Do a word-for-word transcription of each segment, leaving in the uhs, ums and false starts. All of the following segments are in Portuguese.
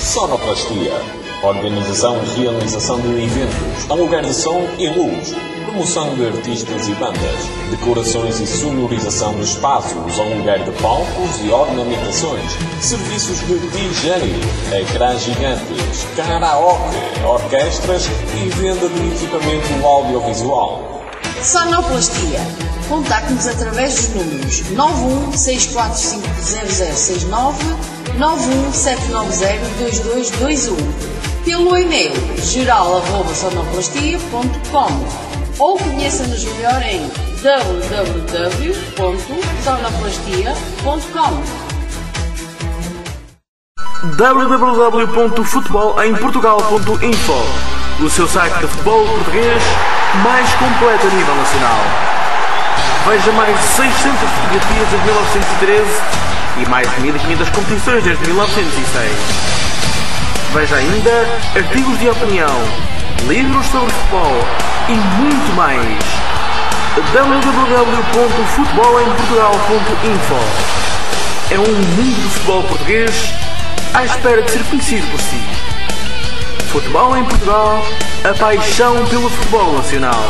Sonoplastia. Organização e realização de eventos, aluguer de som e luz, promoção de artistas e bandas, decorações e sonorização de espaços, aluguer de palcos e ornamentações, serviços de D J, ecrãs gigantes, karaoke, orquestras e venda de equipamento audiovisual. Sonoplastia. Contacte-nos através dos números nove um seis quatro cinco zero zero seis nove, nove um sete nove zero dois dois dois um, pelo e-mail geral arroba sonoplastia ponto com ou conheça-nos melhor em w w w ponto sonoplastia ponto com. w w w ponto futebol em portugal ponto info, o seu site de futebol português mais completo a nível nacional. Veja mais de seiscentas fotografias desde mil novecentos e treze e mais de mil e quinhentas competições desde mil novecentos e seis. Veja ainda artigos de opinião, livros sobre futebol e muito mais. w w w ponto futebol em portugal ponto info é um mundo do futebol português à espera de ser conhecido por si. Futebol em Portugal, a paixão pelo futebol nacional.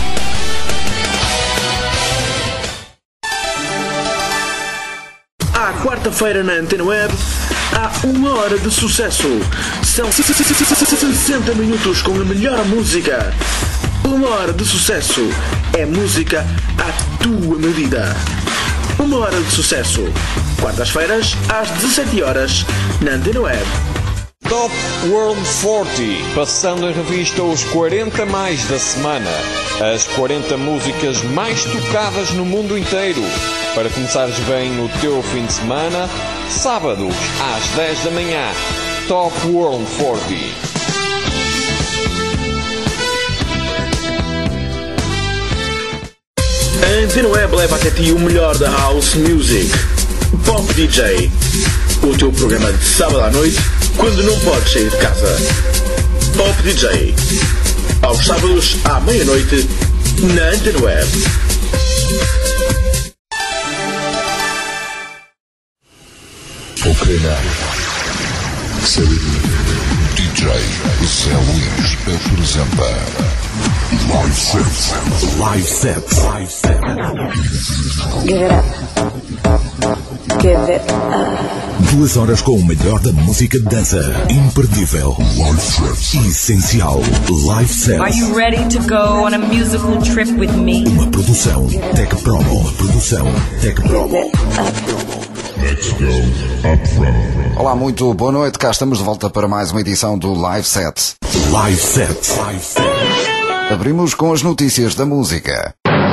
À quarta-feira na Antena Web, há uma hora de sucesso. São sessenta minutos com a melhor música. Uma hora de sucesso é música à tua medida. Uma hora de sucesso. Quartas-feiras, às dezassete horas, na Antena Web. Top World quarenta, passando em revista os quarenta mais da semana. As quarenta músicas mais tocadas no mundo inteiro. Para começares bem o teu fim de semana, sábados às dez da manhã. Top World quarenta. A Antena Web leva até ti o melhor da House Music. Pop D J. O teu programa de sábado à noite, quando não podes sair de casa. Pop D J. Aos sábados à meia-noite, na Antena Web. Ucrânia. D J Zé Luís apresenta Live Set. Live Set. Live Set. Give it up. Give it up. Duas horas com o melhor da música de dança. Imperdível. Live Set. Essencial. Live Set. Are you ready to go on a musical trip with me? Uma produção Tech Promo. Uma produção Tech Promo. Let's go up front. Olá, muito boa noite. Cá estamos de volta para mais uma edição do Live Set. Live Set. Live Set. Abrimos com as notícias da música.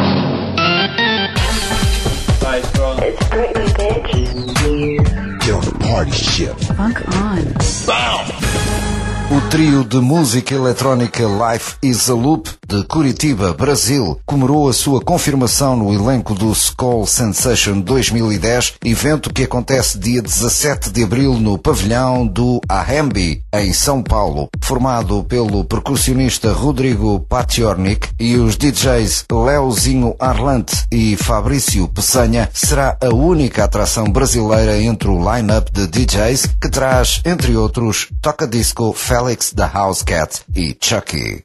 It's Britney, bitch. Get on the party ship. Funk on. Bam! O trio de música eletrónica Life is a Loop, de Curitiba, Brasil, comemorou a sua confirmação no elenco do Skull Sensation dois mil e dez, evento que acontece dia dezassete de abril no pavilhão do Ahembi, em São Paulo. Formado pelo percussionista Rodrigo Patiornik e os D Js Leozinho Arlante e Fabrício Peçanha, será a única atração brasileira entre o line-up de D Js que traz, entre outros, Toca Disco, Felix the House Cat e Chucky.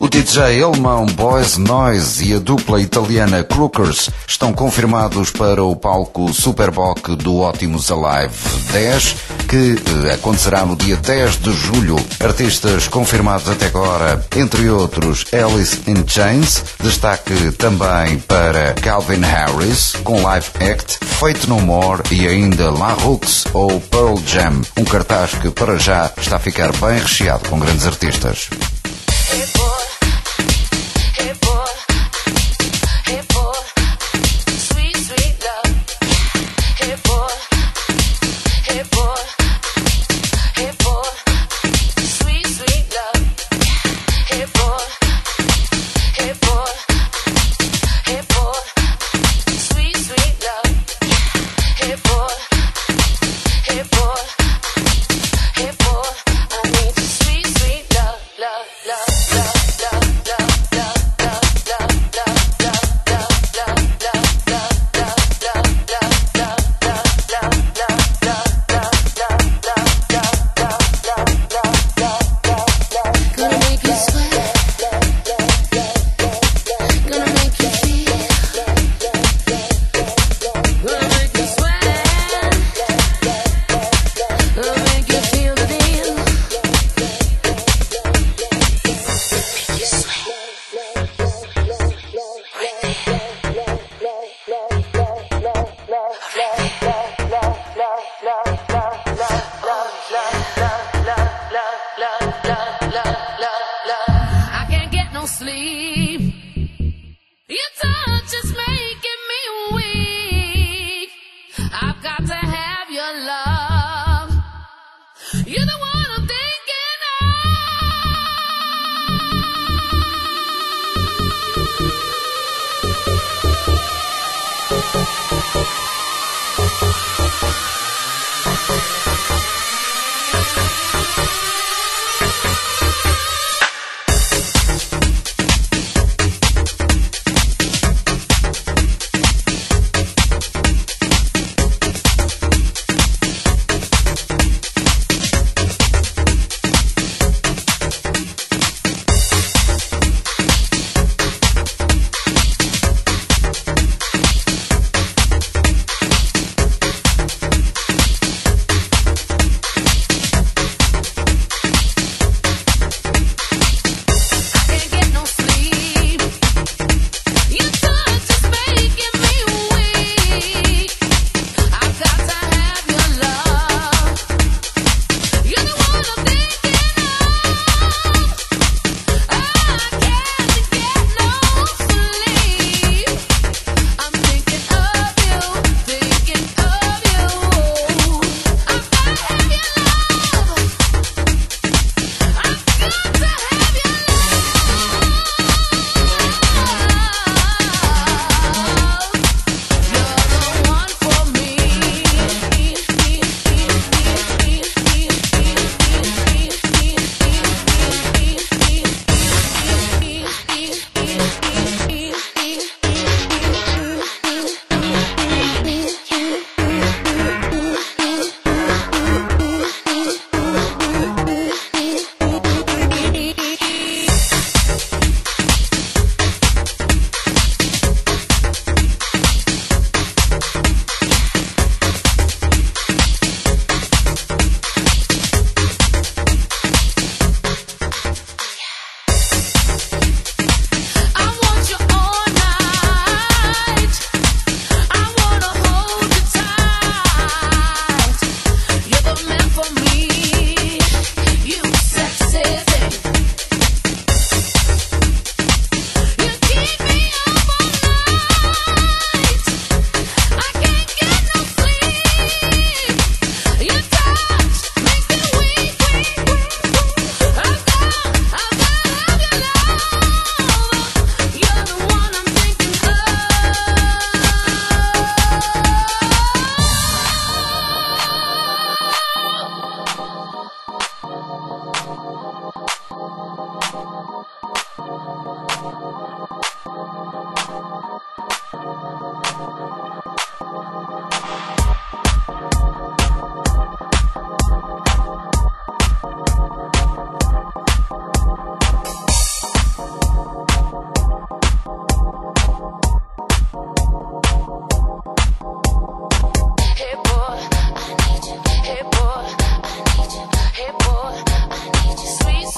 D J alemão Boys Noise e a dupla italiana Crookers estão confirmados para o palco Superboc do Optimus Alive dez, que acontecerá no dia dez de julho. Artistas confirmados até agora, entre outros Alice in Chains, destaque também para Calvin Harris, com live act, Fate No More e ainda La Rux ou Pearl Jam, um cartaz que para já está a ficar bem recheado com grandes artistas. Love.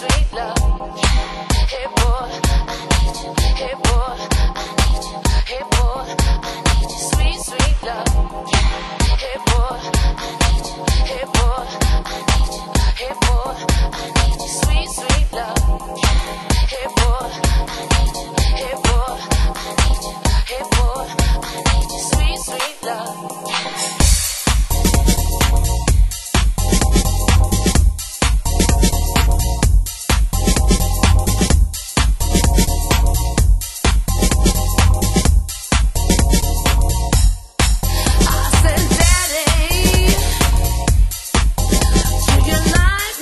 Life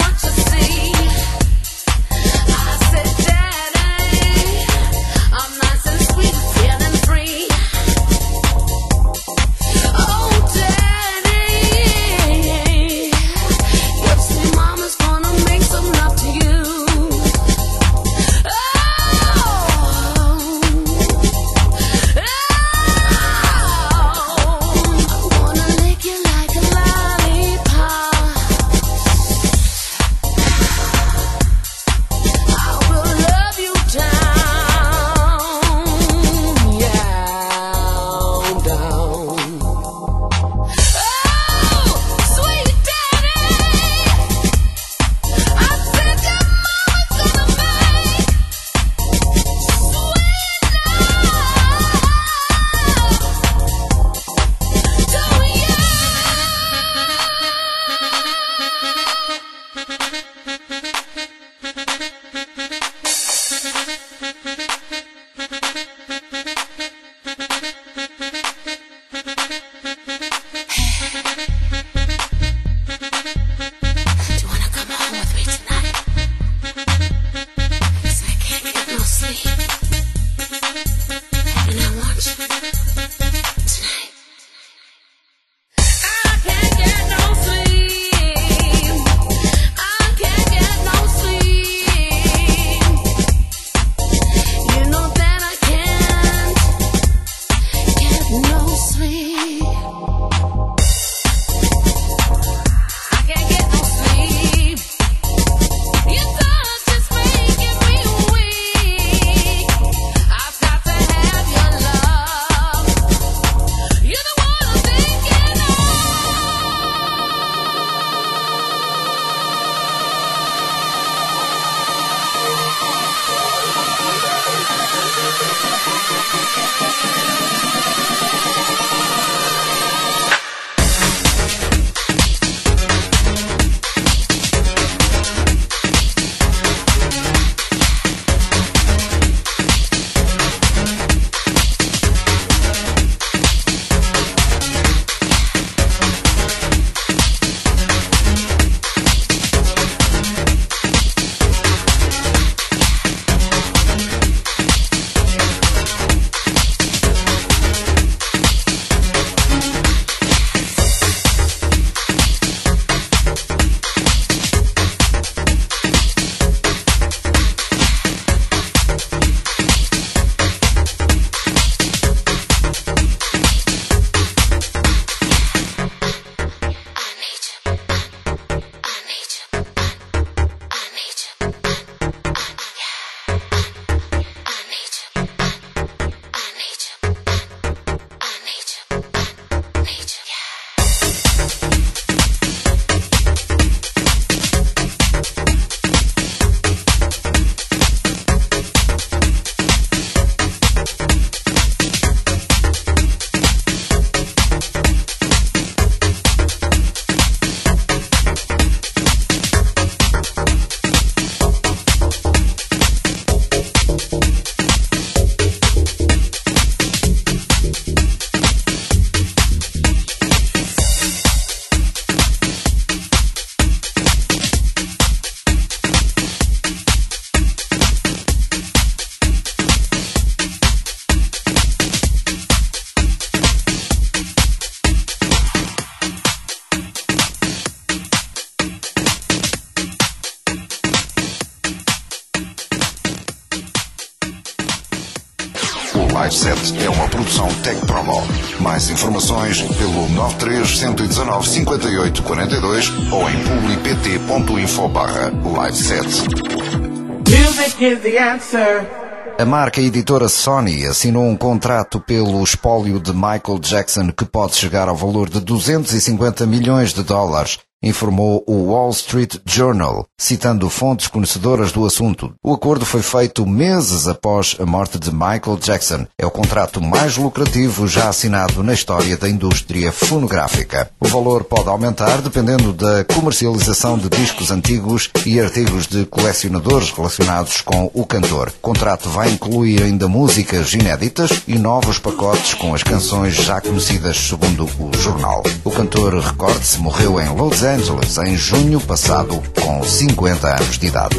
Live Set é uma produção Tech Promo. Mais informações pelo nove três um um nove cinco oito quatro dois ou em publi.pt ponto info barra live set. Music is the answer. A marca editora Sony assinou um contrato pelo espólio de Michael Jackson que pode chegar ao valor de duzentos e cinquenta milhões de dólares, informou o Wall Street Journal, citando fontes conhecedoras do assunto. O acordo foi feito meses após a morte de Michael Jackson. É o contrato mais lucrativo já assinado na história da indústria fonográfica. O valor pode aumentar dependendo da comercialização de discos antigos e artigos de colecionadores relacionados com o cantor. O contrato vai incluir ainda músicas inéditas e novos pacotes com as canções já conhecidas, segundo o jornal. O cantor, recorde-se, morreu em Los Angeles Angeles em junho passado com cinquenta anos de idade.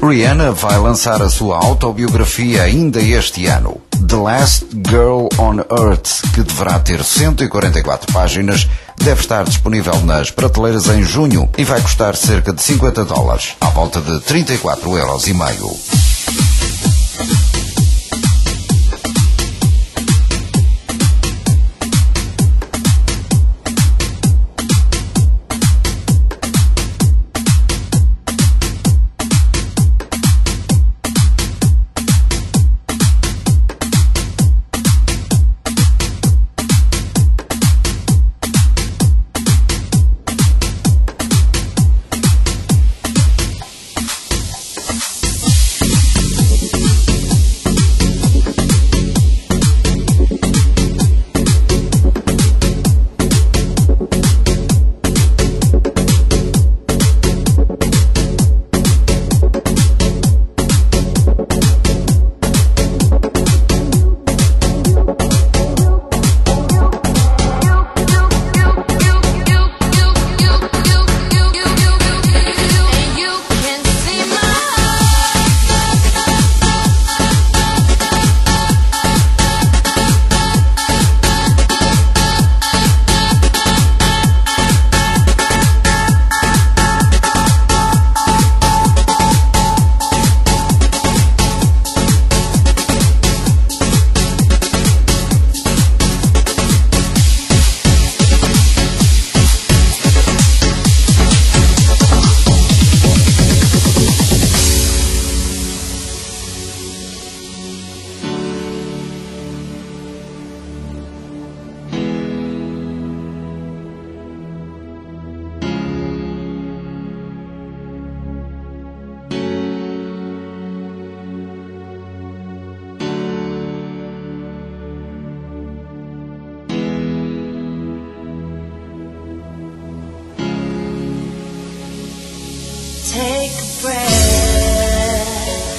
Rihanna vai lançar a sua autobiografia ainda este ano, The Last Girl on Earth, que deverá ter cento e quarenta e quatro páginas, deve estar disponível nas prateleiras em junho e vai custar cerca de cinquenta dólares, à volta de trinta e quatro euros e meio. Take a breath,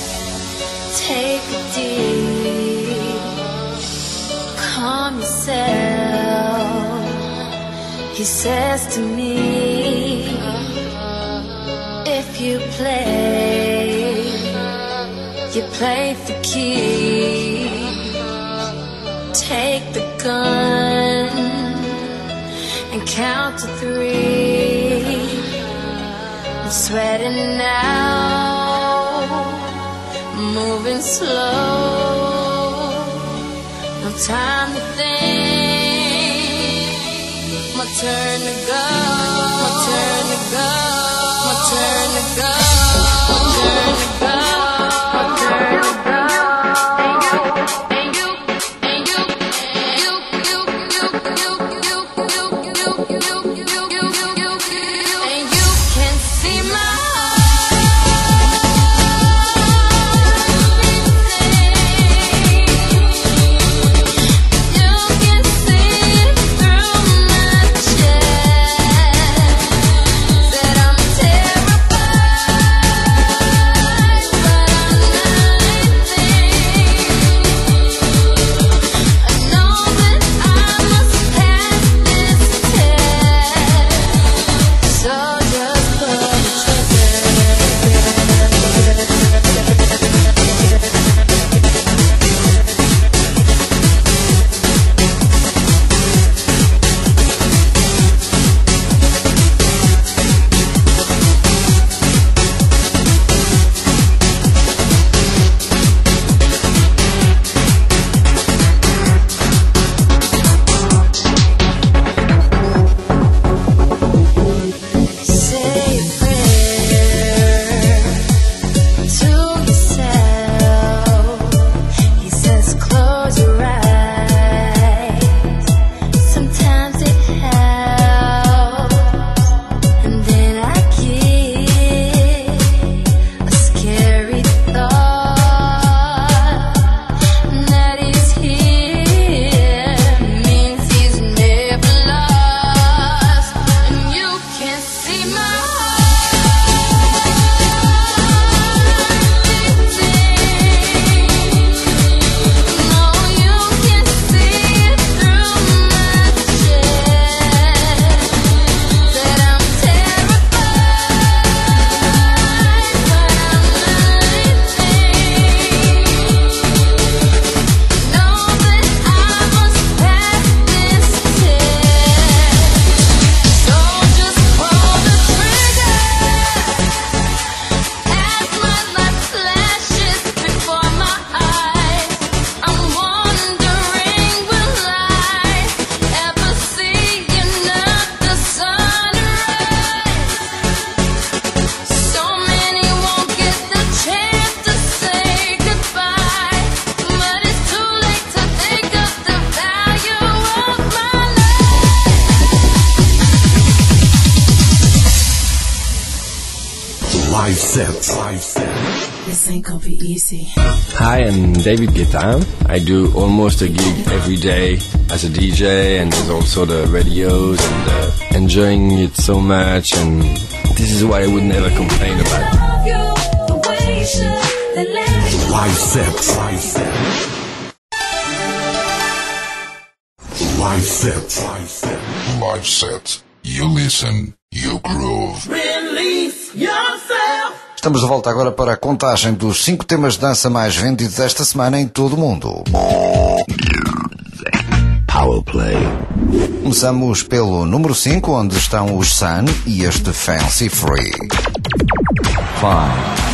take a deep, calm yourself, he says to me, if you play, you play for keeps, take the gun and count to three. Sweating now, moving slow, no time to think, my turn to go, my turn to go, my turn to go, my turn to go, my turn to go. That I'm Live set. Live set. This ain't gonna be easy. Hi, I'm David Guetta. I do almost a gig every day as a D J, and there's also the radios, and uh, enjoying it so much, and this is what I would never complain about. Live set. Live set. Live set. Live set. Live set. You listen, you groove. Release yourself. Estamos de volta agora para a contagem dos cinco temas de dança mais vendidos esta semana em todo o mundo. Power Play. Começamos pelo número cinco, onde estão os Sun e este Fancy Free. Five.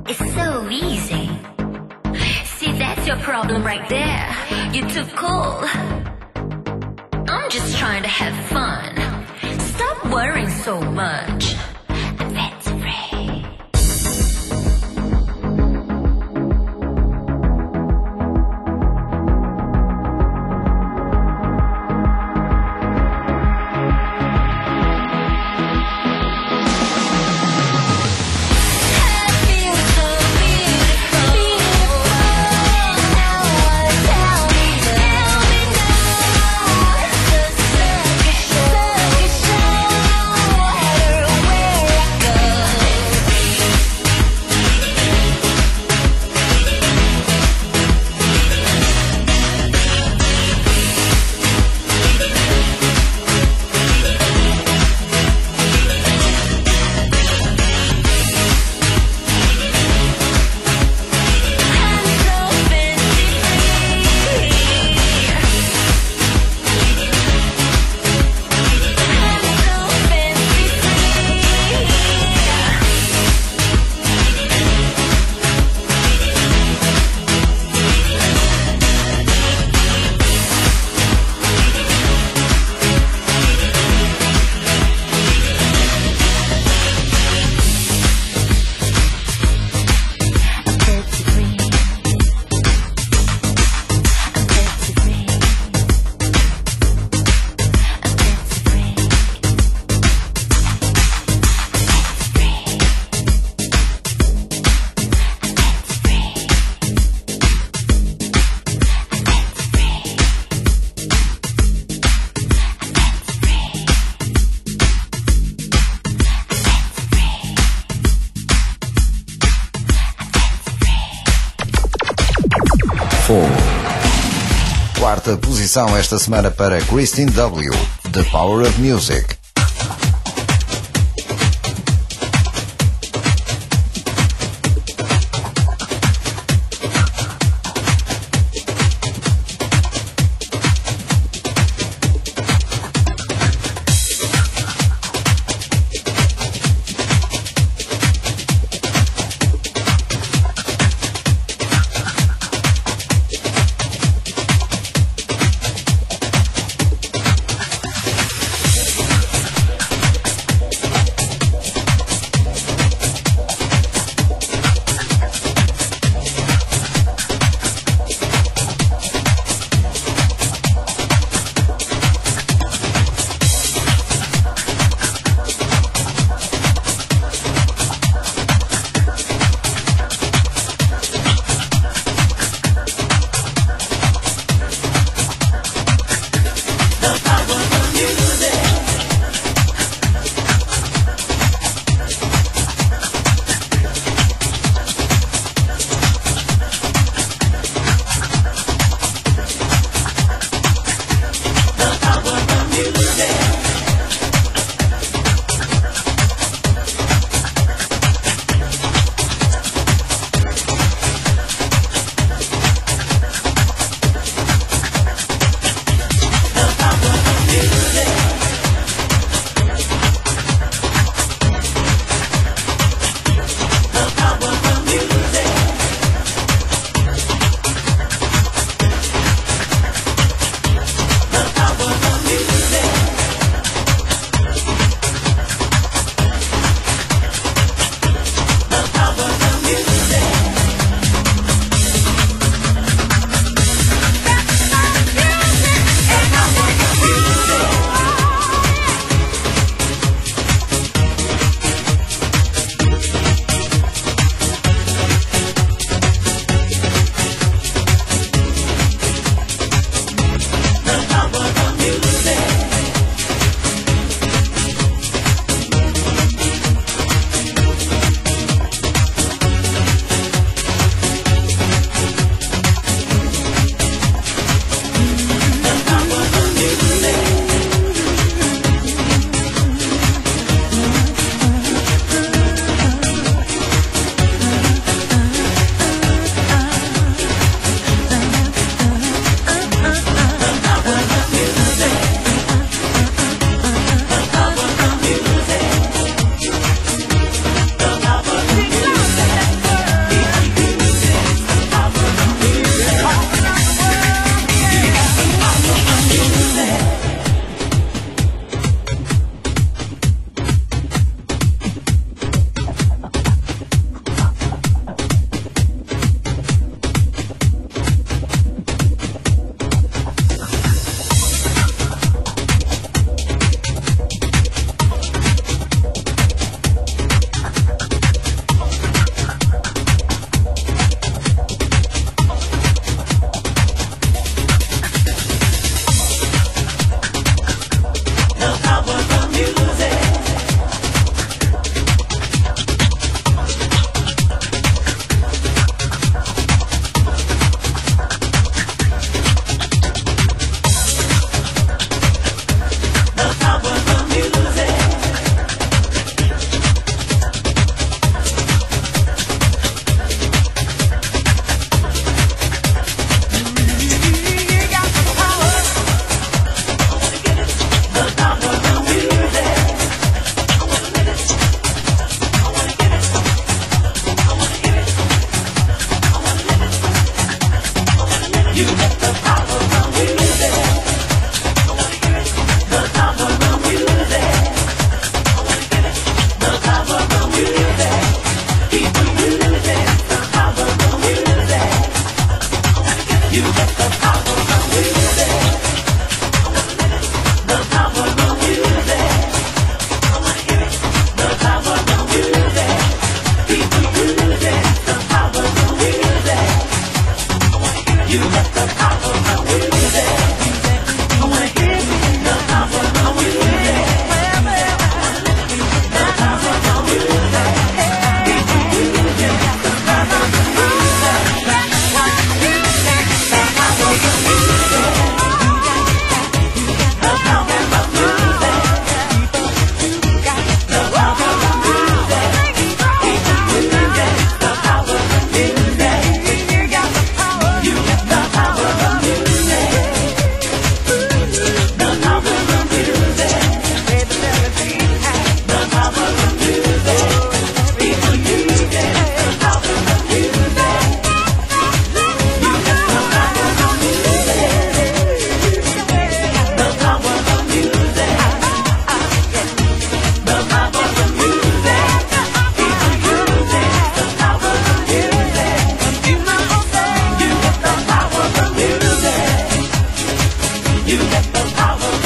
It's so easy. See, that's your problem right there. You're too cool. I'm just trying to have fun. Stop worrying so much. That's free. Quarta posição esta semana para Christine W. The Power of Music.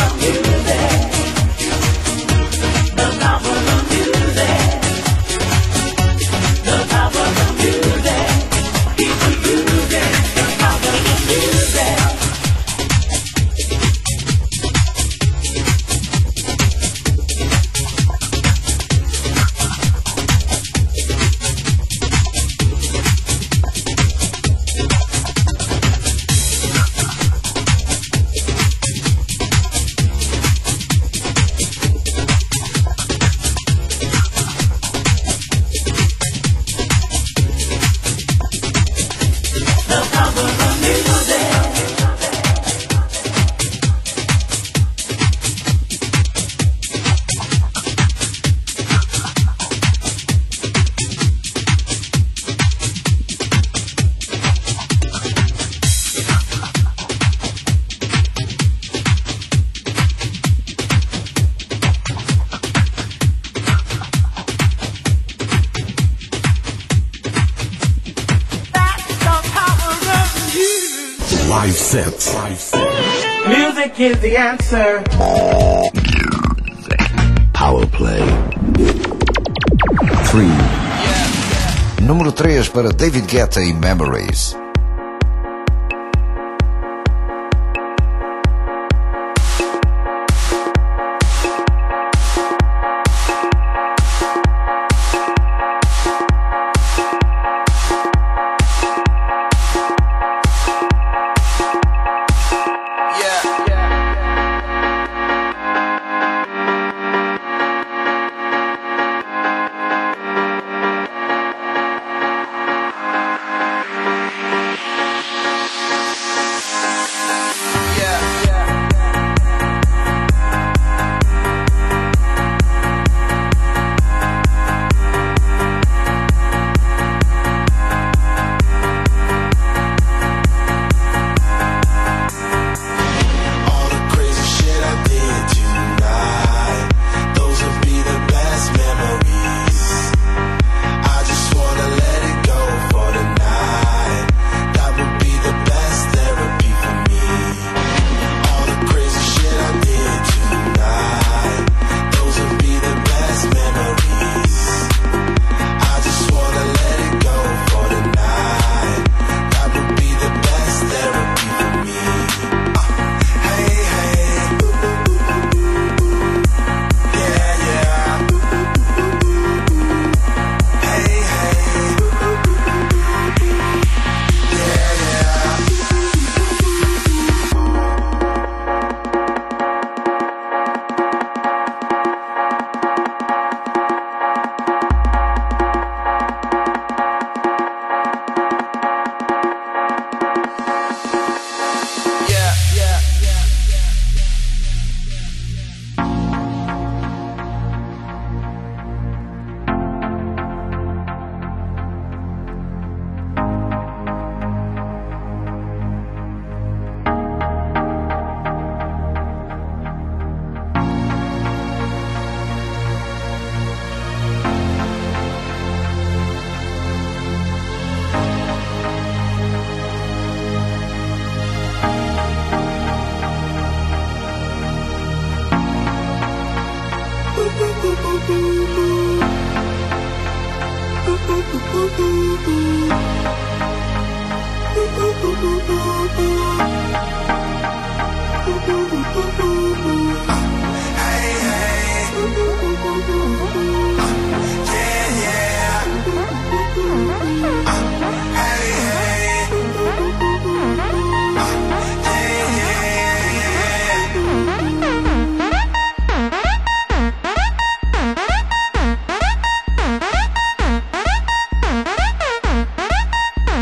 Live sets. Music is the answer. Power play. Three. Número três para David Guetta e Memories.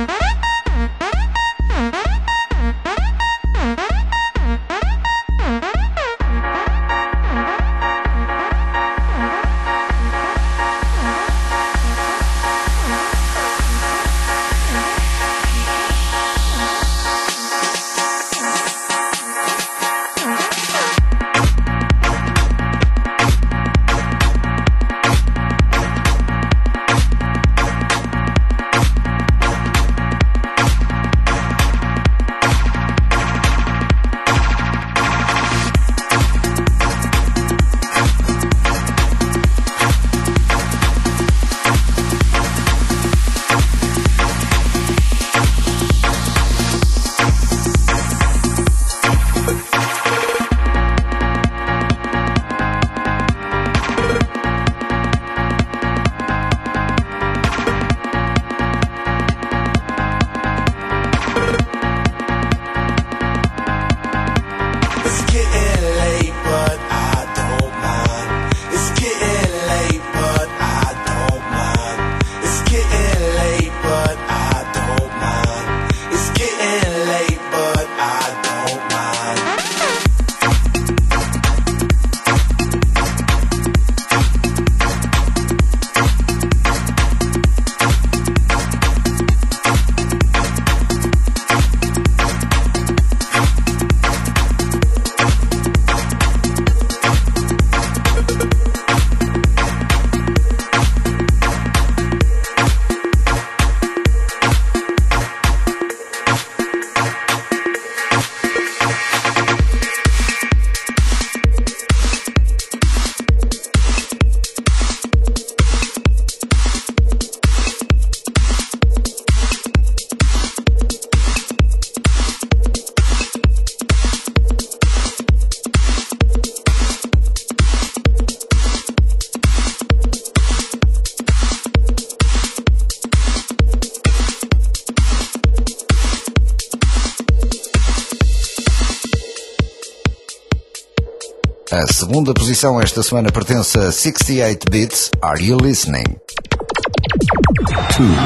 Bye. A segunda posição esta semana pertence a sessenta e oito Bits, Are You Listening? Two.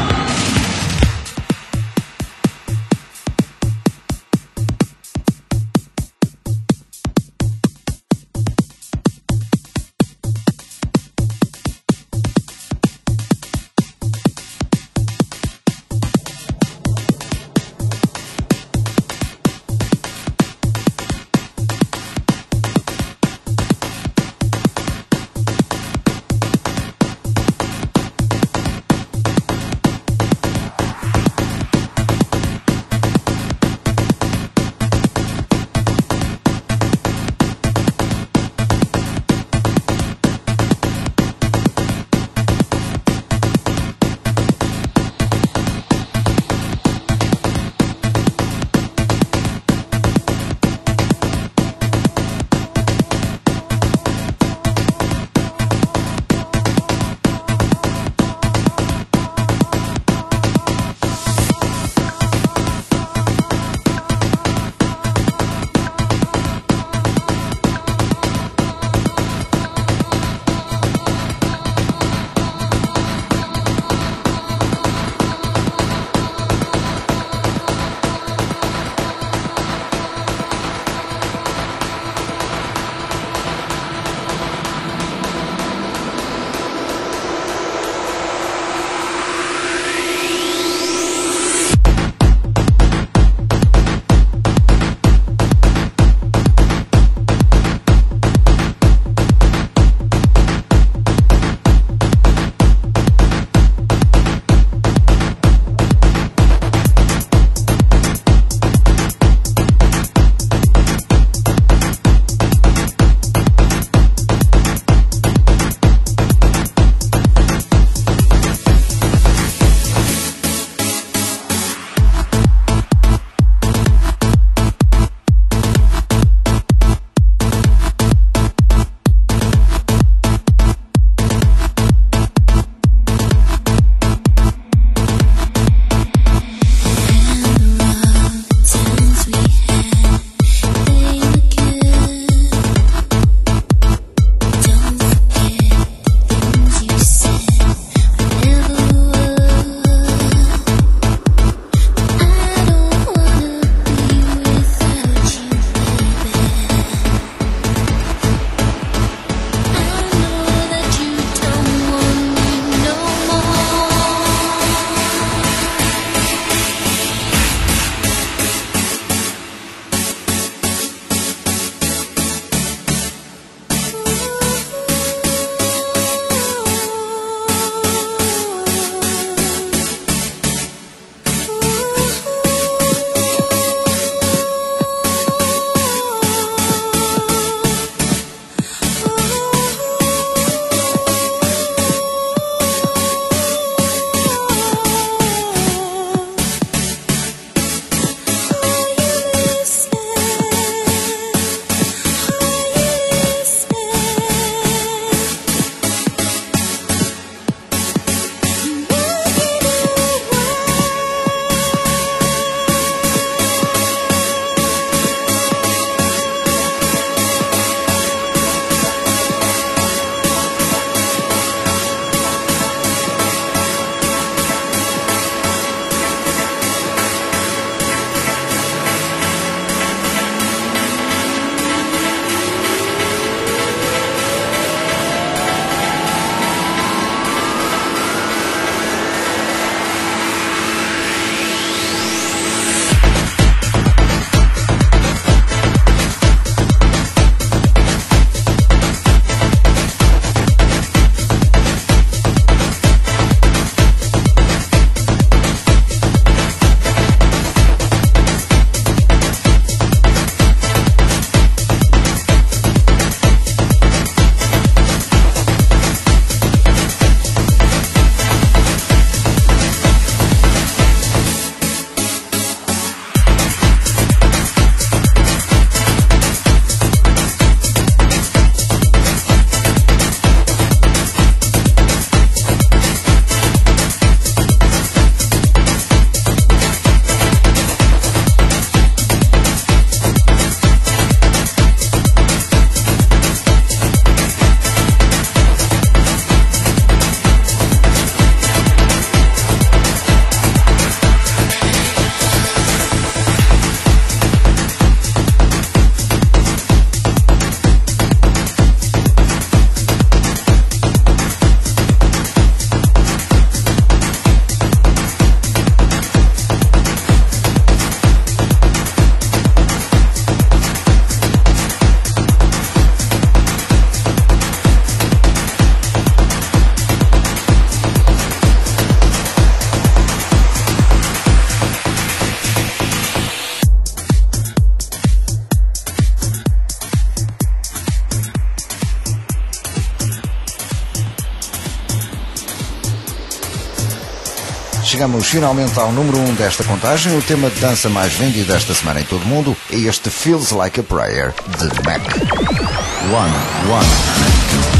chegamos finalmente ao número um desta contagem. O tema de dança mais vendido esta semana em todo o mundo é este Feels Like a Prayer, de Mac. One, one.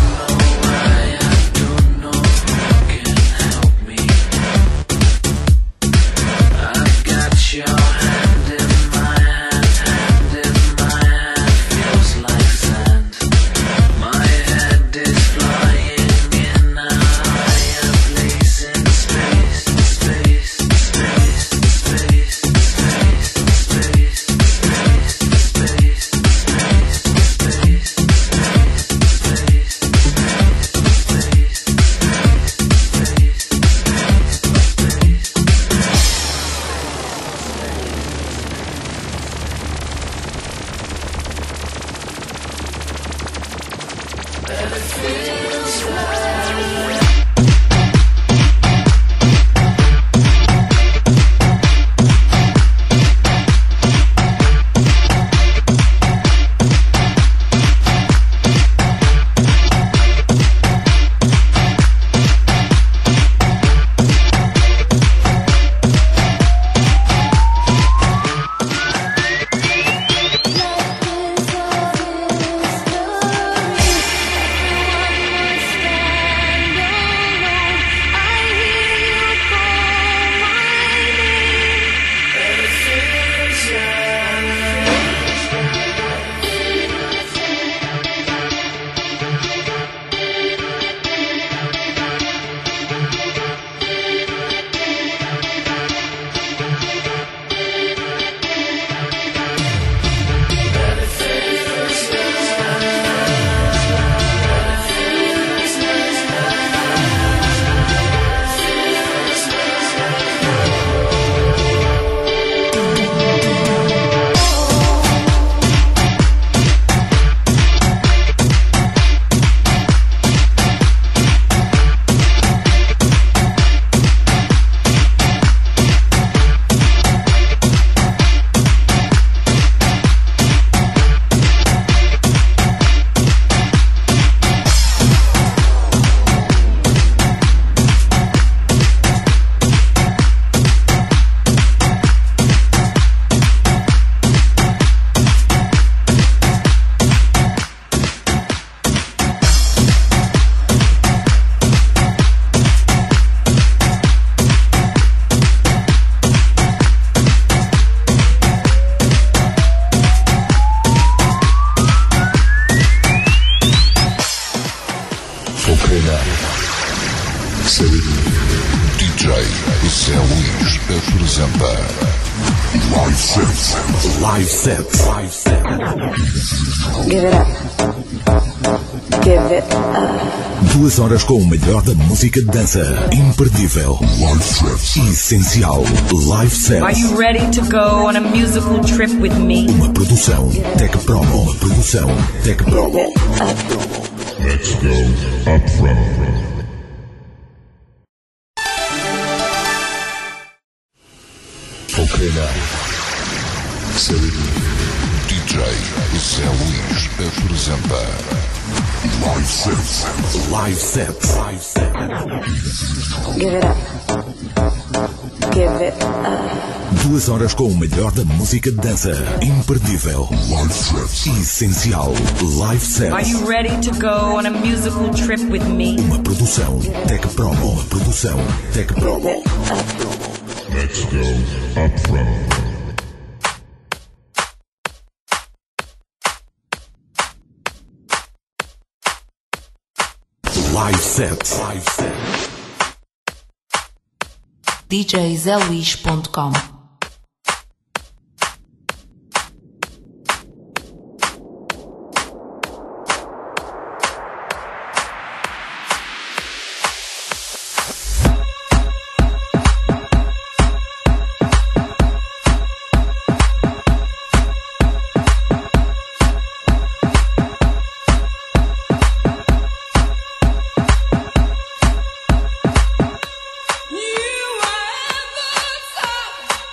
D J Zé Luís apresenta Live Set. Live Set. Live Set. Give it up. Give it up. Duas horas com o melhor da música de dança. Imperdível. Live Set. Essencial. Live Set. Are you ready to go on a musical trip with me? Uma produção Tech Promo. Uma produção Tech Promo. Let's go up front. Ok, now. D J Zé Luís apresenta Live Set. Live Set. Live Set. Give it up. Give it up. Duas horas com o melhor da música de dança. Imperdível. Live Set. Essencial. Live Set. Are you ready to go on a musical trip with me? Uma produção Tech Promo. Uma produção Tech Promo. Let's go up front. Live Set. Live Set. D J zé luís ponto com. You are the top.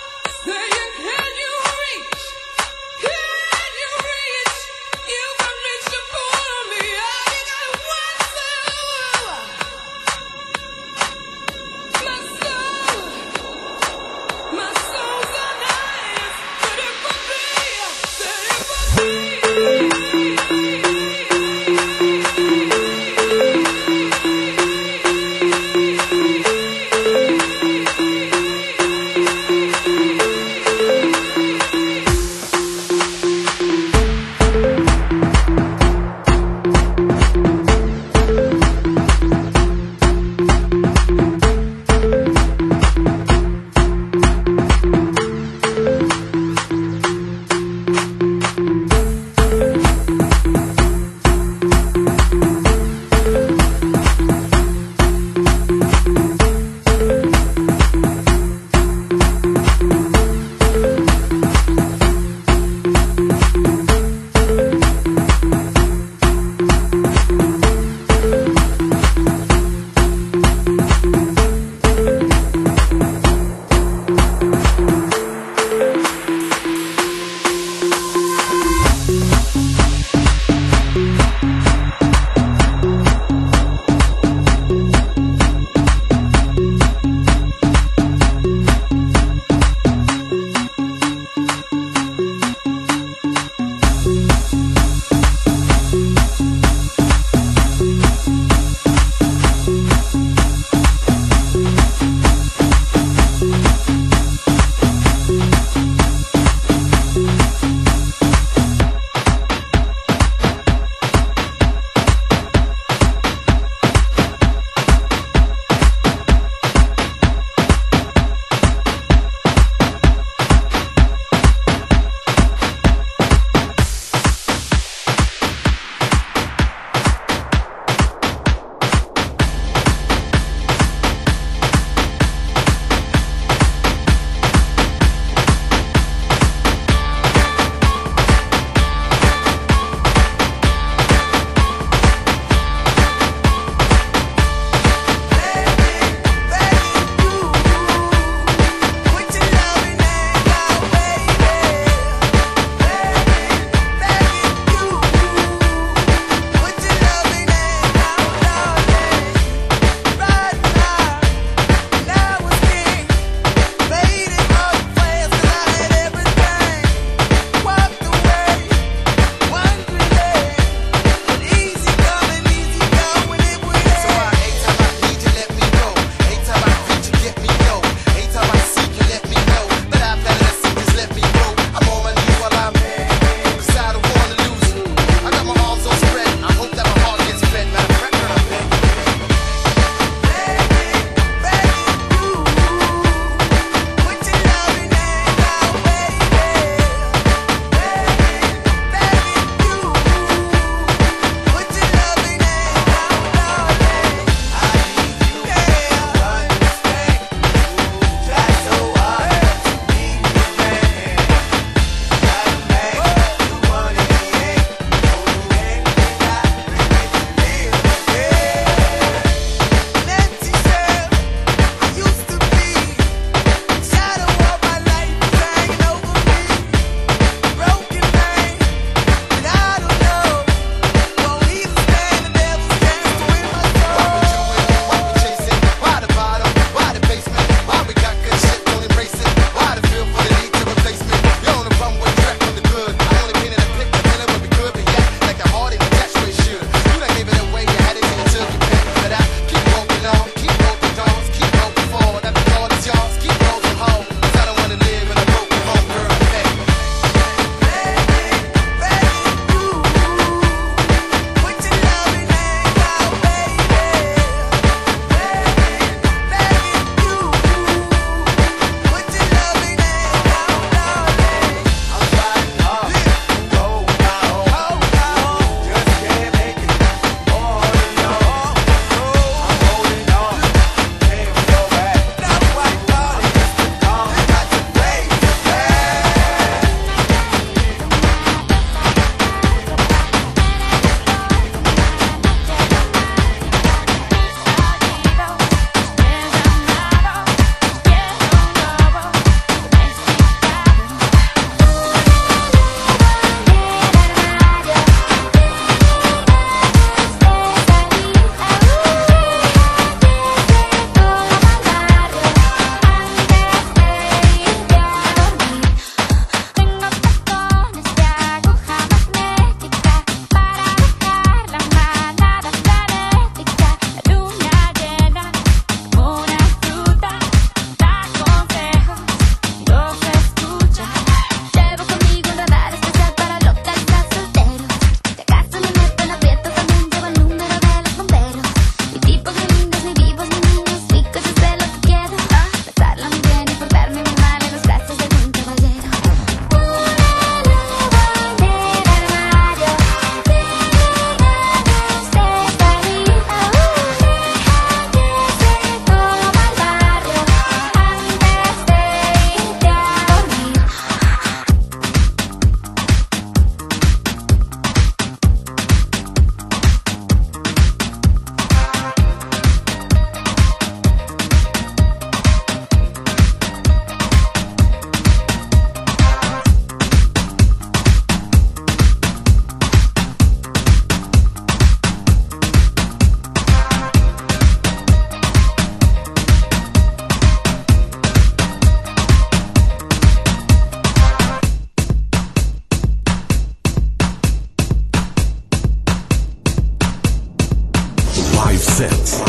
set.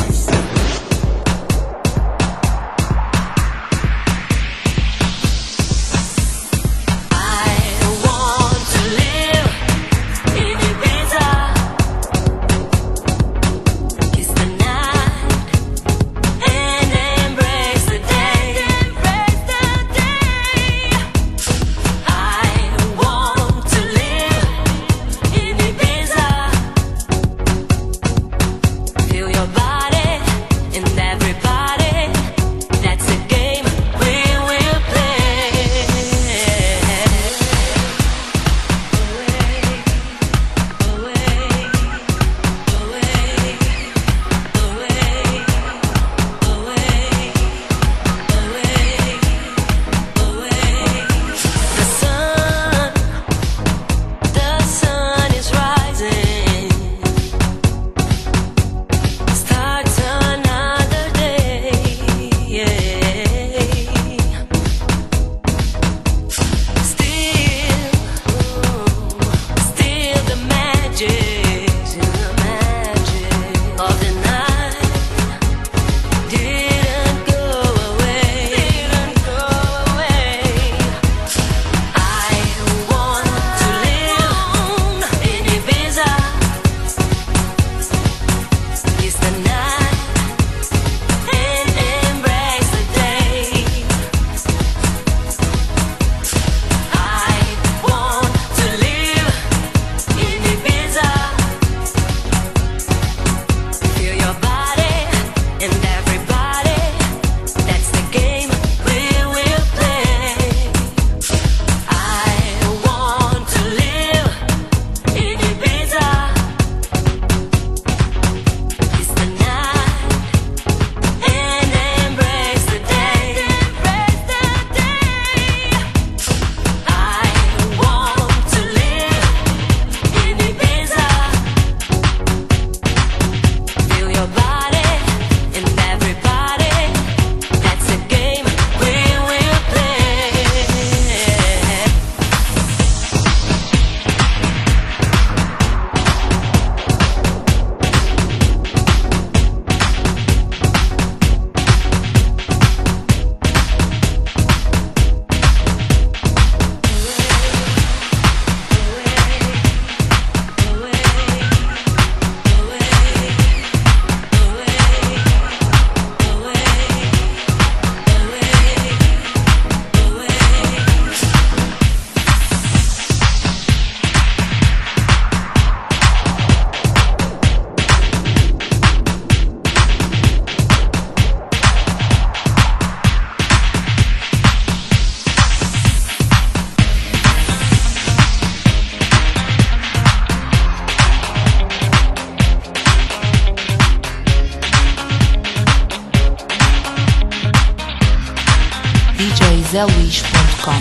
D J zé luís ponto com.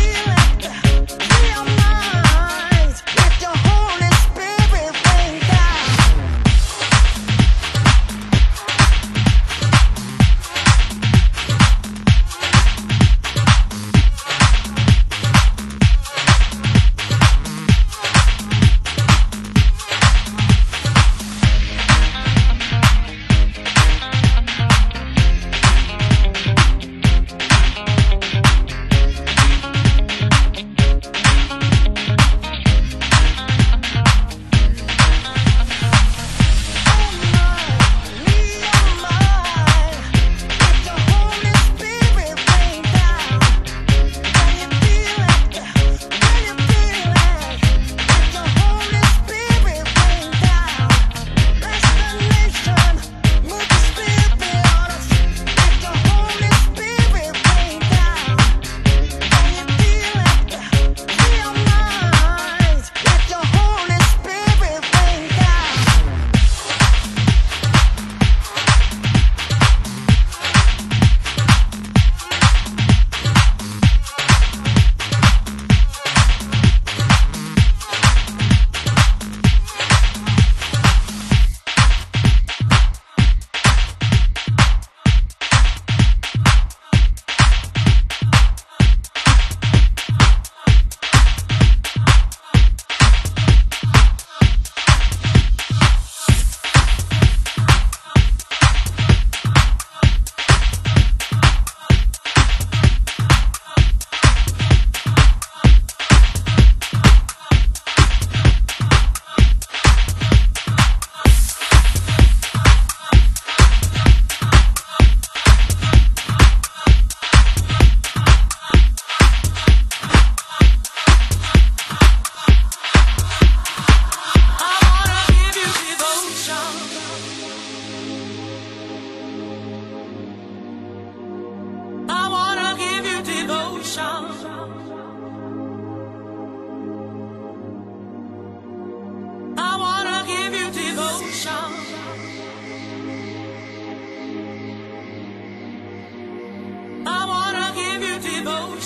Spirit rain down.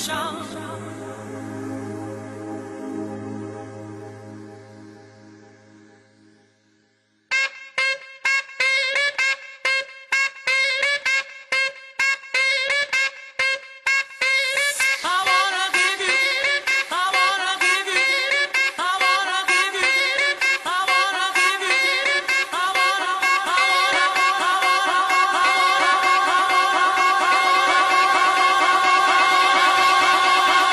I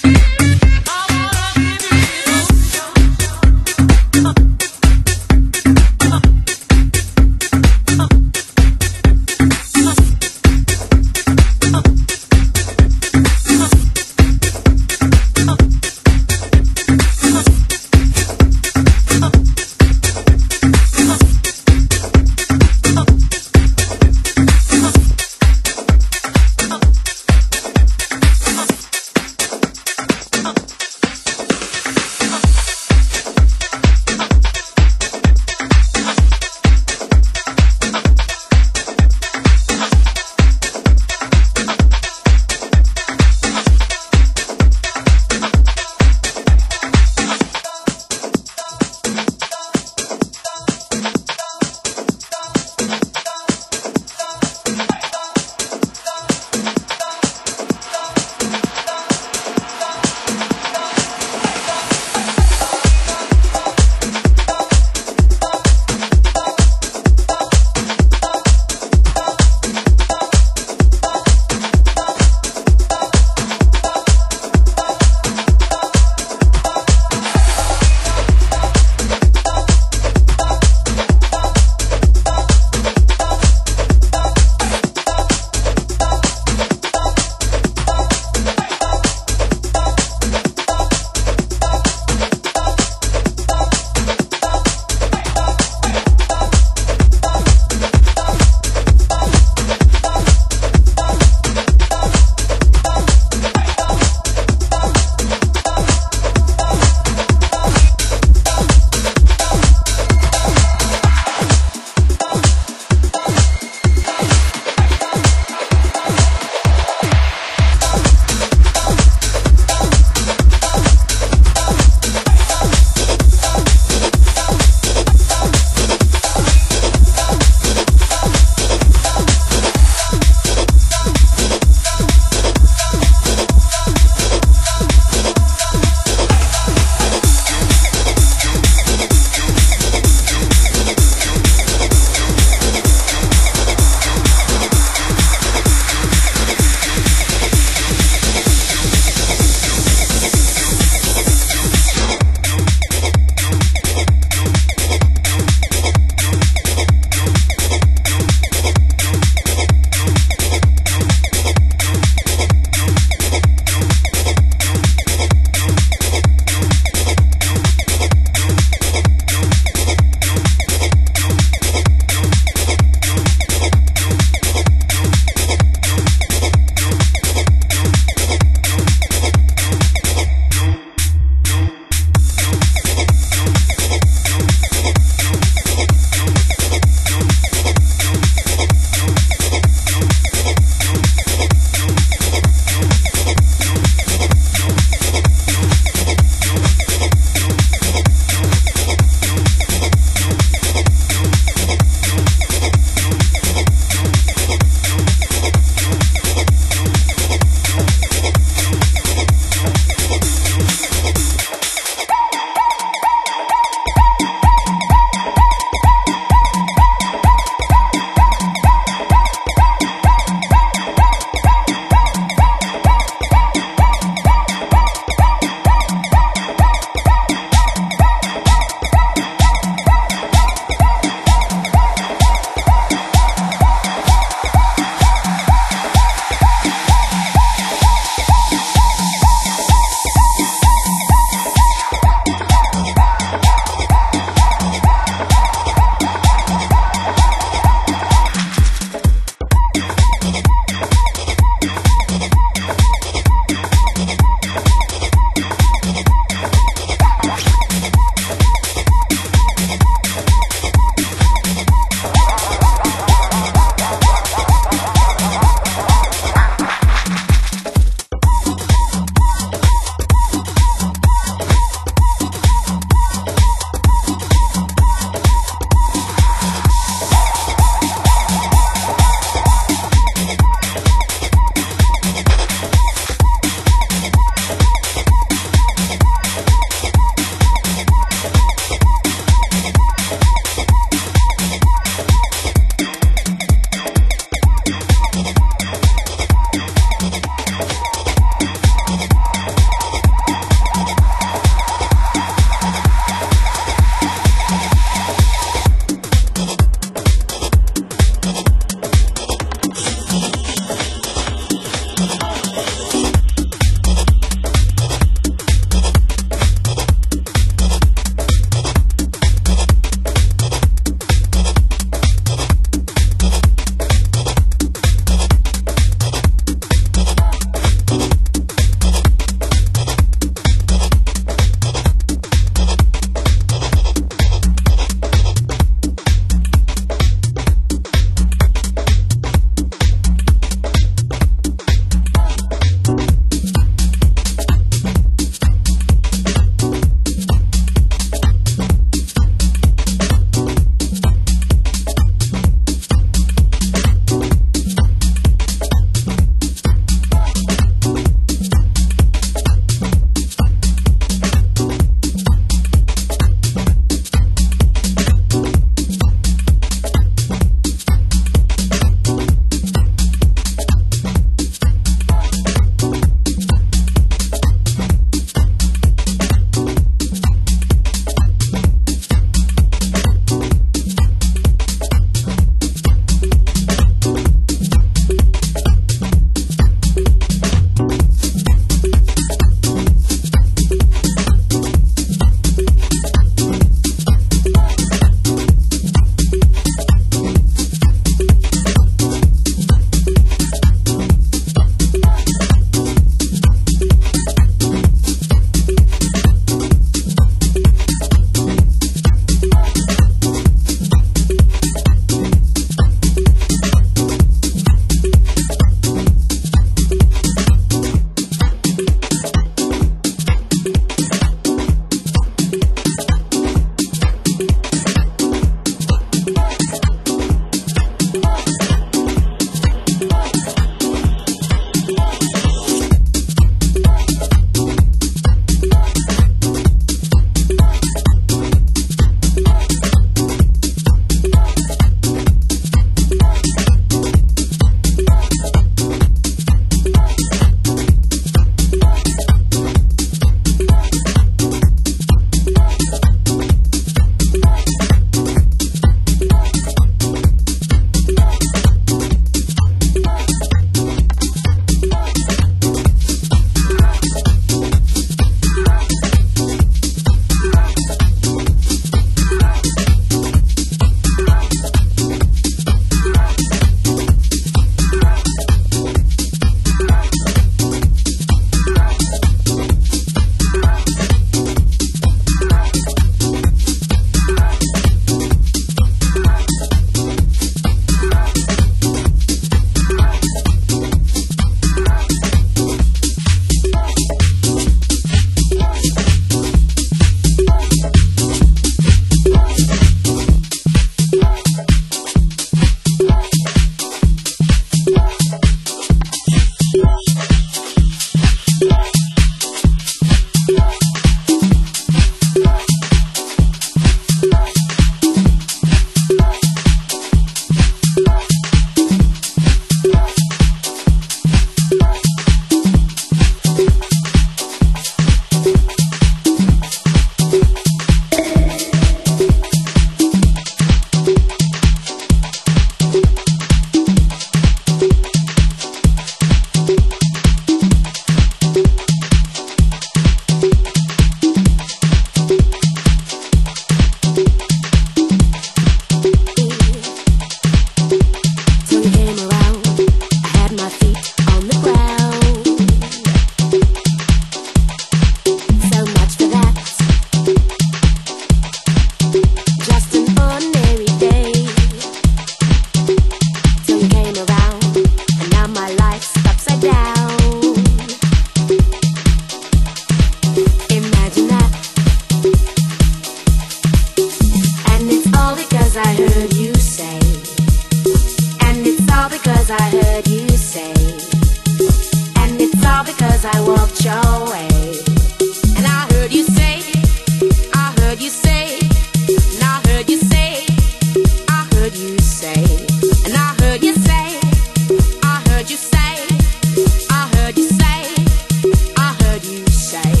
because I heard you say, and it's all because I walked your way. And I heard you say, I heard you say, and I heard you say, I heard you say, and I heard you say, I heard you say, I heard you say, I heard you say.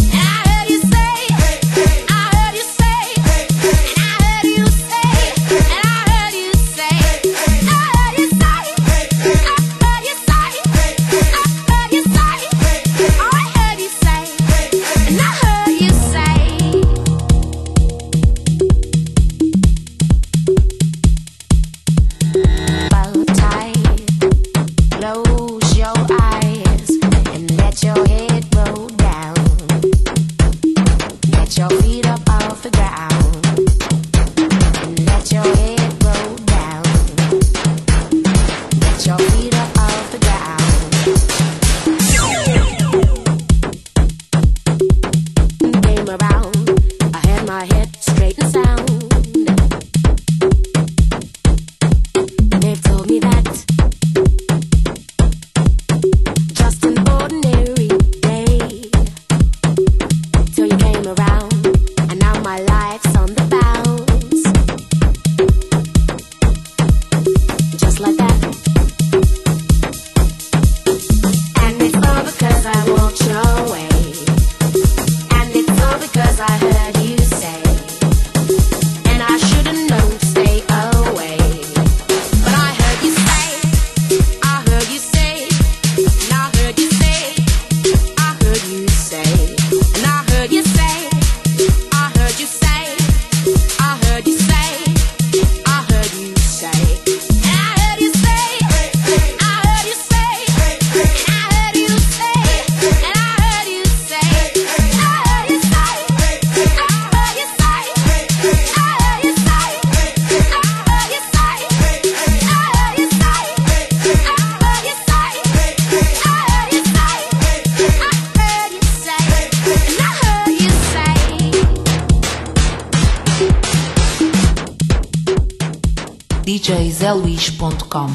D J zé luís ponto com.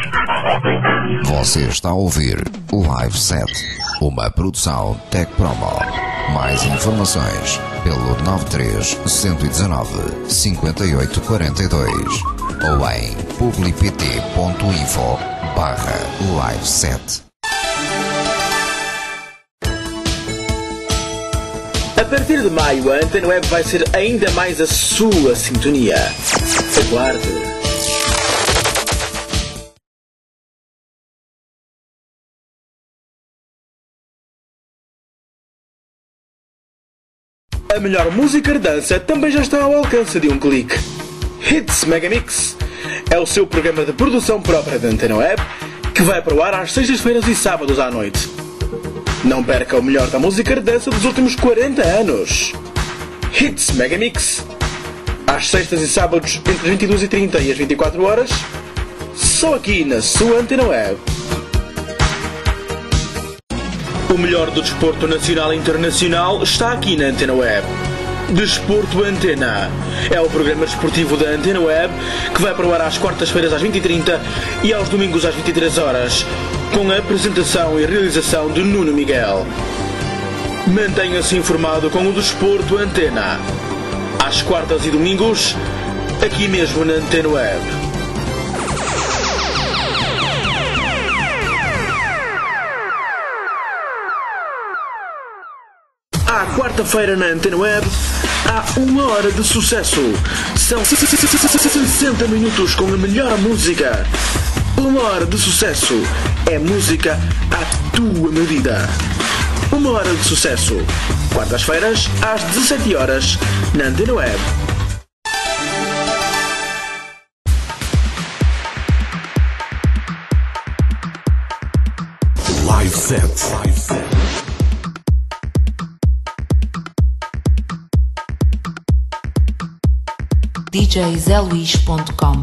Você está a ouvir o Live Set, uma produção Tech Promo. Mais informações pelo nove três, um um nove, cinco oito quatro dois ou em publipt ponto info barra live set. A partir de maio, a Antena Web vai ser ainda mais a sua sintonia. Aguarde. A melhor música de dança também já está ao alcance de um clique. Hits Megamix é o seu programa de produção própria da Antena Web que vai para o ar às sextas-feiras e sábados à noite. Não perca o melhor da música de dança dos últimos quarenta anos. Hits Megamix. Às sextas e sábados entre as vinte e duas e trinta e as vinte e quatro horas. Só aqui na sua Antena Web. O melhor do desporto nacional e internacional está aqui na Antena Web. Desporto Antena é o programa desportivo da Antena Web que vai para o ar às quartas-feiras às vinte e trinta e aos domingos às vinte e três horas, com a apresentação e realização de Nuno Miguel. Mantenha-se informado com o Desporto Antena, às quartas e domingos, aqui mesmo na Antena Web. À quarta-feira na Antena Web há uma hora de sucesso. São sessenta minutos com a melhor música. Uma hora de sucesso é música à tua medida. Uma hora de sucesso. Quartas-feiras às dezassete horas na Antena Web. Live Set. Live Set. D J zé luís ponto com.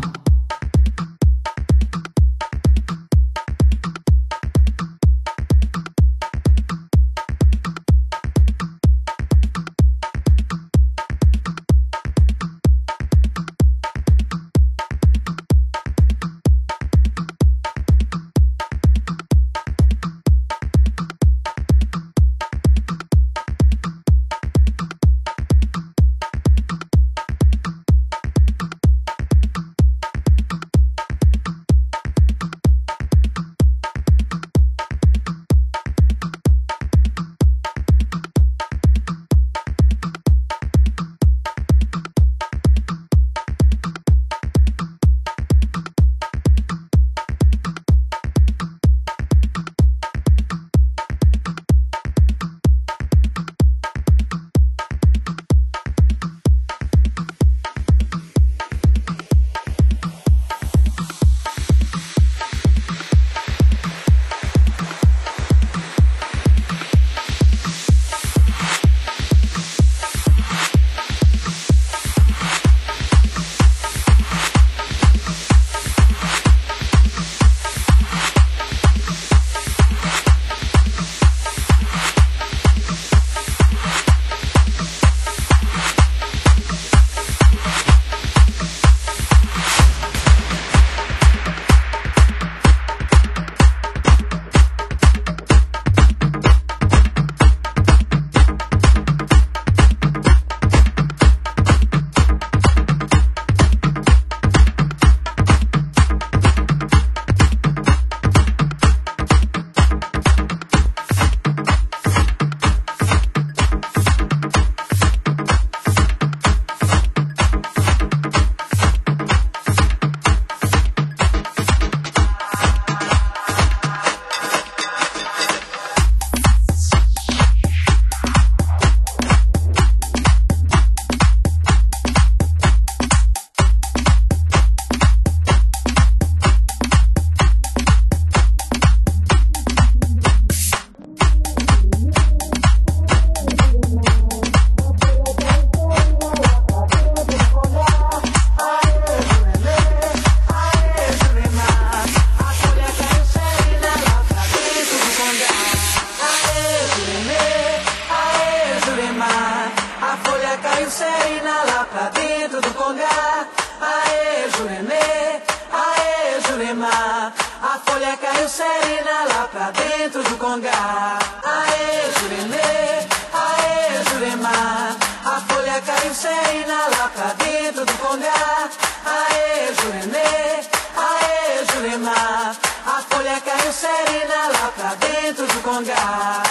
Jurema, a folha caiu serena lá pra dentro do congá. Aê, Juremê, aê, Jurema, a folha caiu serena lá pra dentro do congá. Aê, Juremê, aê, Jurema, a folha caiu serena lá pra dentro do congá.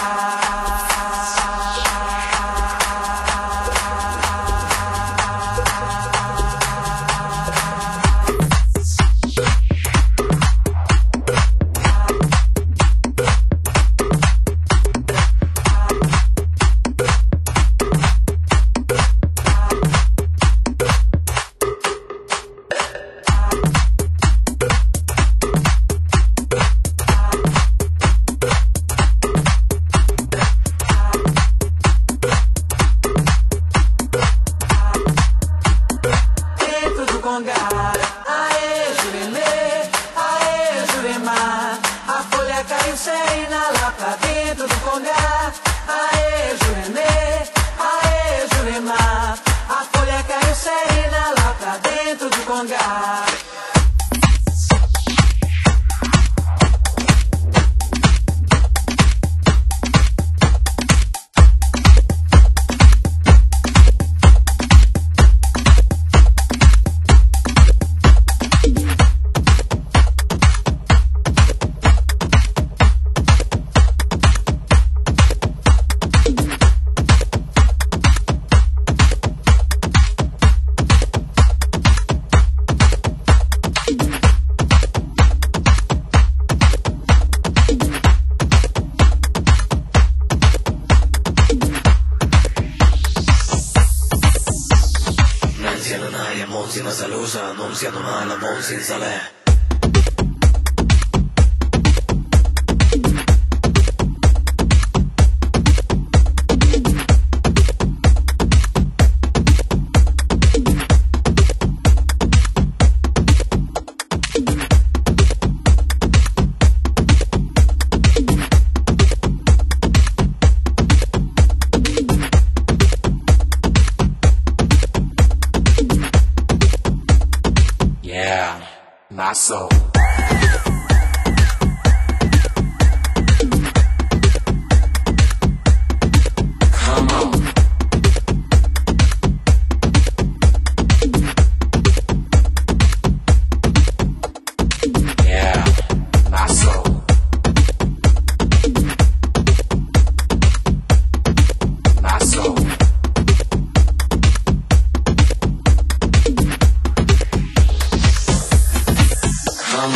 So come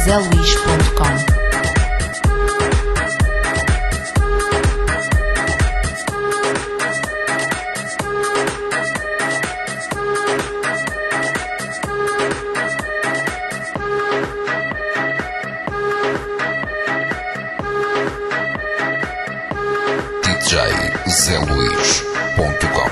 zé luís ponto com. D J zé luís ponto com.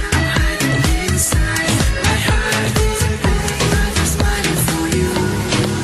Inside my heart is a pain, I'm smiling for you.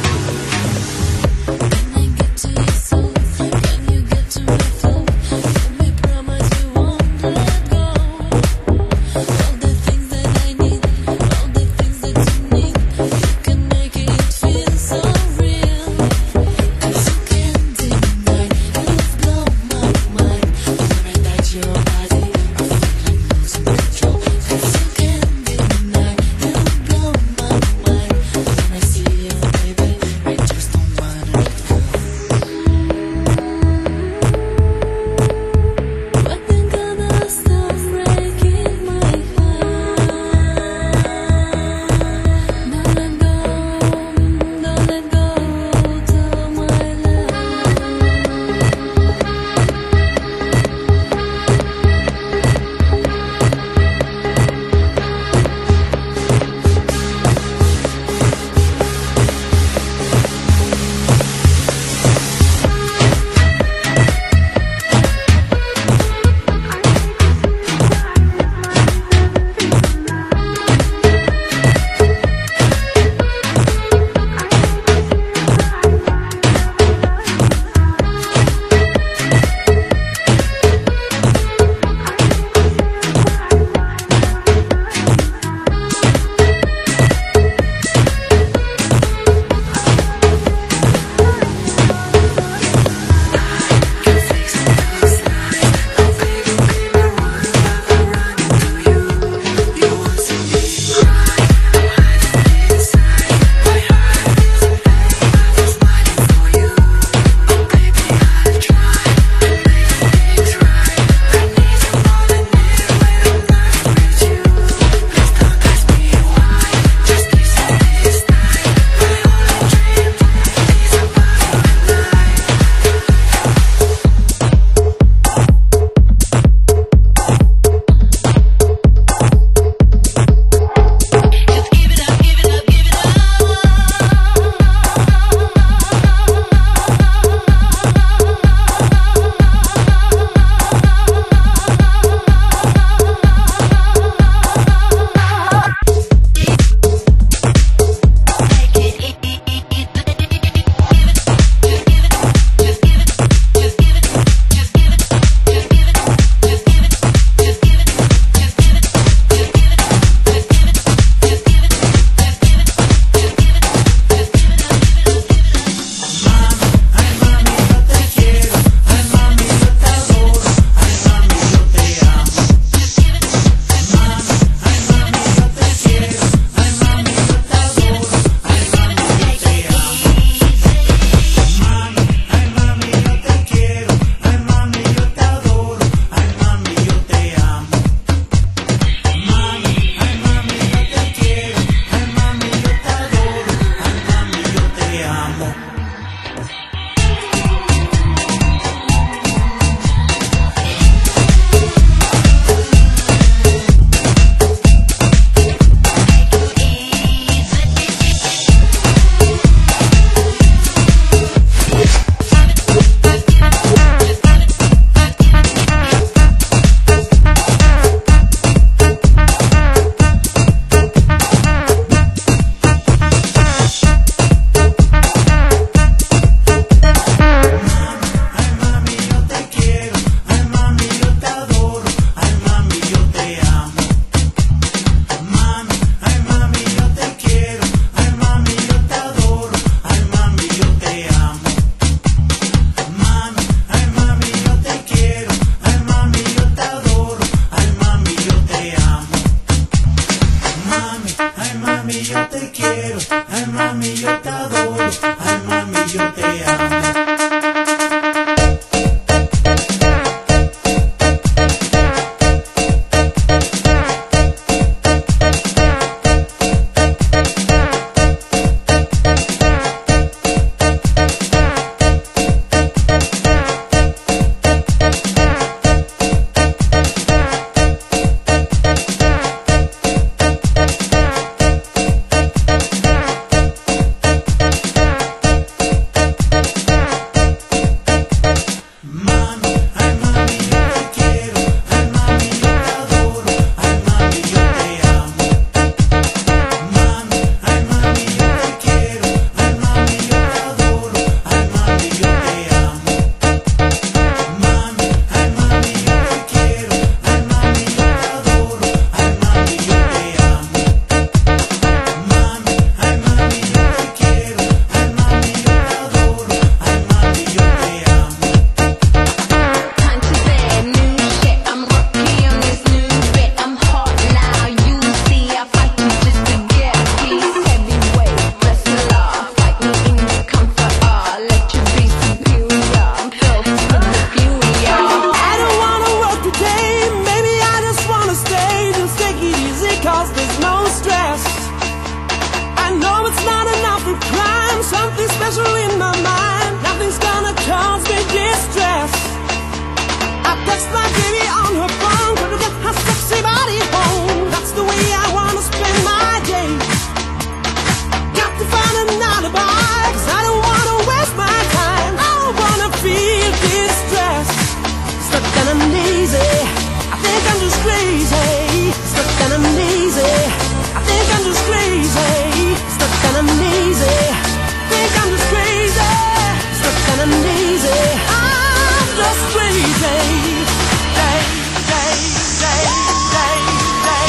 Text my baby on her phone, trying to get her sexy body home. That's the way I wanna spend my day. Got to find an alibi, 'cause I don't wanna waste my time. I don't wanna feel distressed. Stuck and I'm lazy, I think I'm just crazy. Stuck and I'm lazy, I think I'm just crazy. Stuck and I'm lazy, think I'm just crazy. Stuck and I'm lazy, I'm just crazy. Day, day, day, day, day.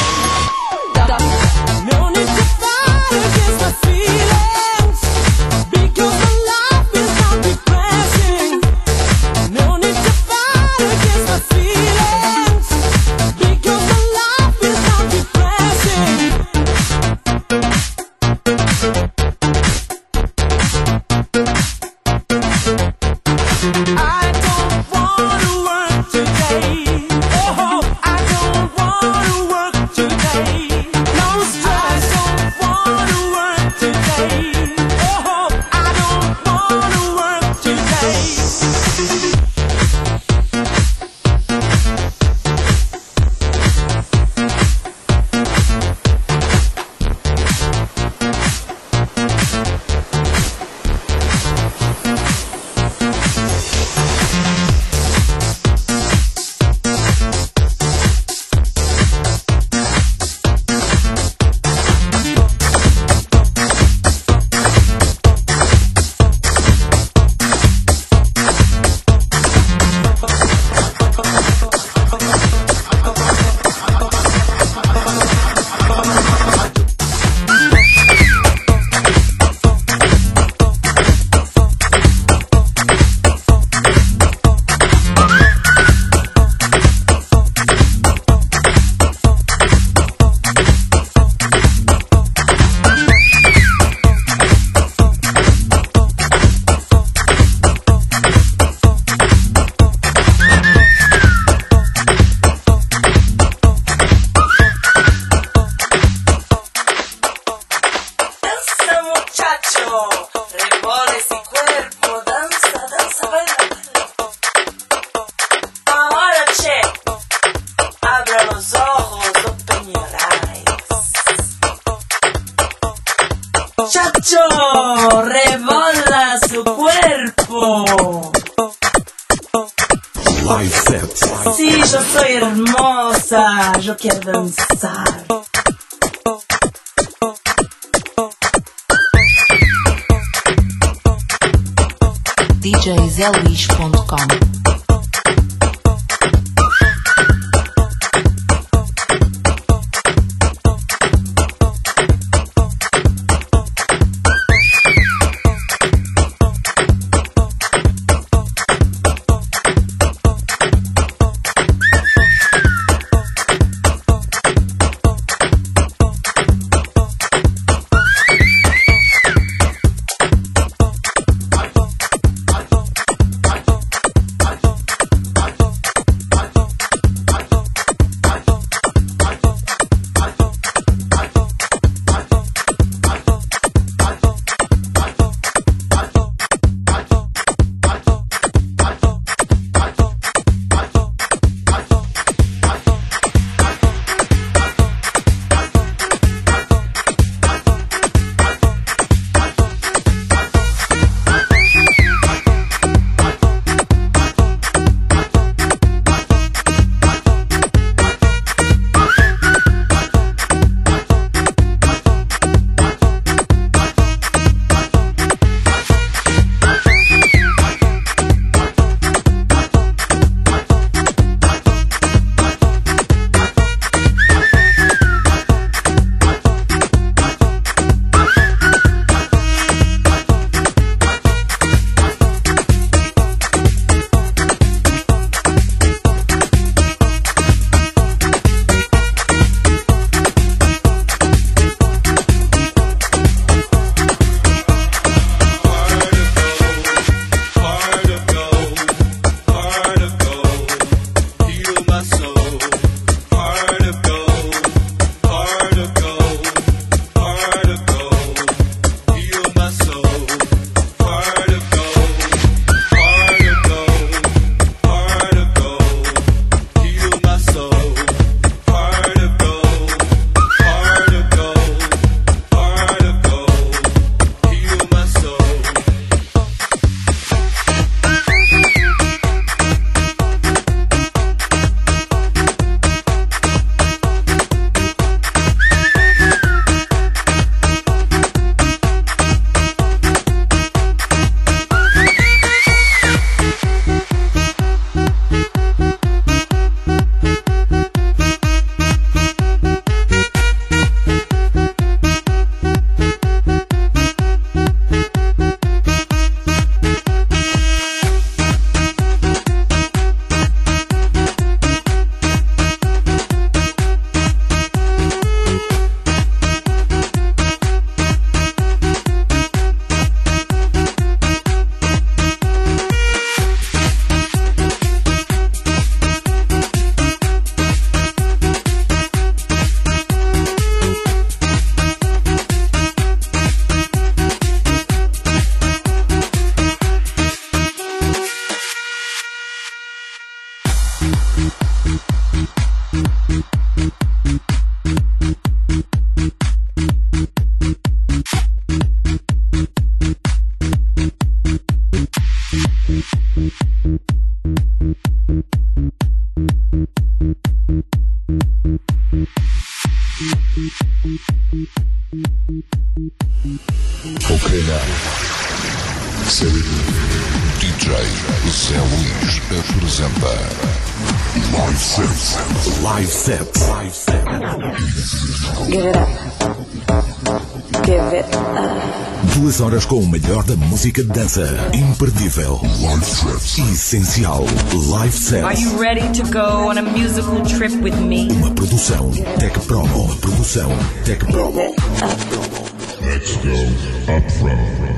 No need to fight against my feelings, because my life is not depressing. No need to fight against my feelings, because my life is not depressing. I don't wanna work today. Oh, I don't wanna work today. No stress. I don't wanna work today. Oh, I don't wanna work today. Chacho, rebola su cuerpo. Live set. Sí, yo soy hermosa, yo quiero danzar. D J zé luís ponto com. Live set. Live set. Live set. Give it up. Give it up. Duas horas com o melhor da música de dança. Imperdível. Live set. Essencial. Live set. Are you ready to go on a musical trip with me? Uma produção Tech Promo. Uma produção Tech Promo. Let's go up front.